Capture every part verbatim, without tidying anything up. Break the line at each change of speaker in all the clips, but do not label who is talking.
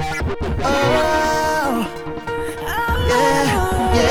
Oh, yeah,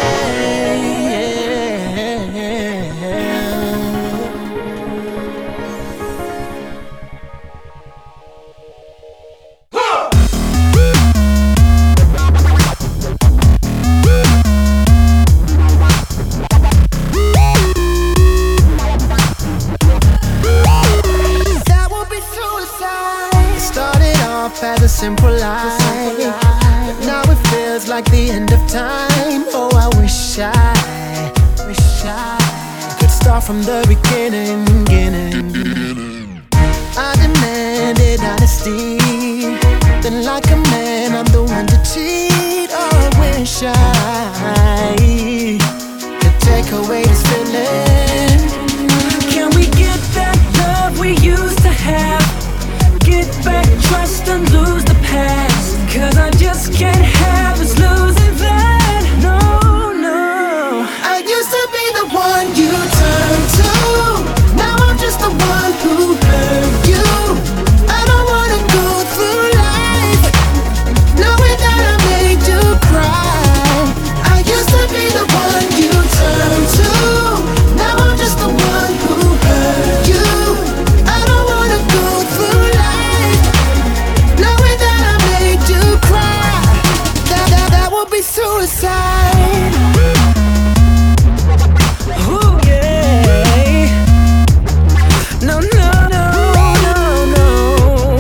that would be suicide. It started off as a simple lie, but now it feels like the end of time. Oh, I wish I, wish I could start from the beginning, beginning. I demanded honesty, then like a man I'm the one to cheat. Oh, I wish I could take away this feeling.
Can we get that love we used to have? Get back trust and lose the past. Cause I just can't have us losing that. No, no.
I used to be the one you turn to. Now I'm just the one who hurt you. I don't wanna go through life knowing that I made you cry. I used to be the one you turn to. Now I'm just the one who hurt you. I don't wanna go through life knowing that I made you cry. That, that, that would be suicide.
Ooh, yeah. No, no, no, no, no.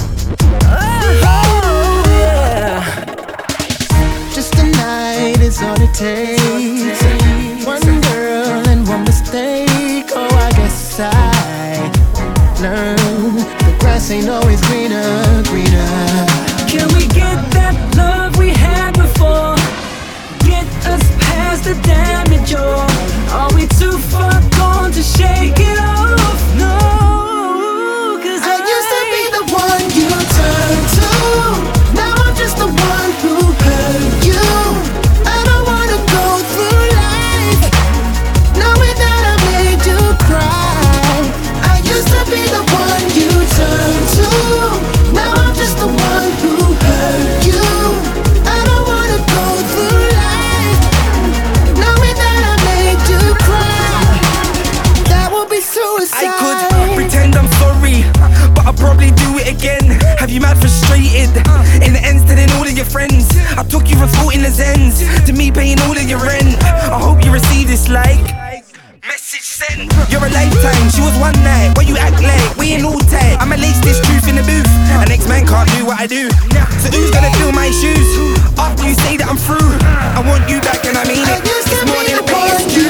Oh, yeah.
Just a night is all it takes. One girl and one mistake. Oh, I guess I learned the grass ain't always greener, greener.
Can we get that love we had before? Get us past the damage, or are we too far gone to shake it off? No, cause
I used to be the one you turn to. Now I'm just the one who hurt you. I don't wanna go through life knowing that I made you cry. I used to be the one you turn to. Now I'm just the one who hurt you. I don't wanna go through life knowing that I made you cry. That would be suicide.
I could pretend I'm sorry, but I'll probably do it again. Have you mad frustrated? In the ends, telling all of your friends I took you from school in the Zens to me paying all of your rent. I hope you receive this like message sent. You're a lifetime, she was one night. Why you act like we ain't all tight? I'ma lace this truth in the booth. An ex-man can't do what I do. So who's gonna fill my shoes? After you say that I'm through, I want you back and I mean
I
it.
used
It's
to
more
be
than
the
a pay
one
it's
you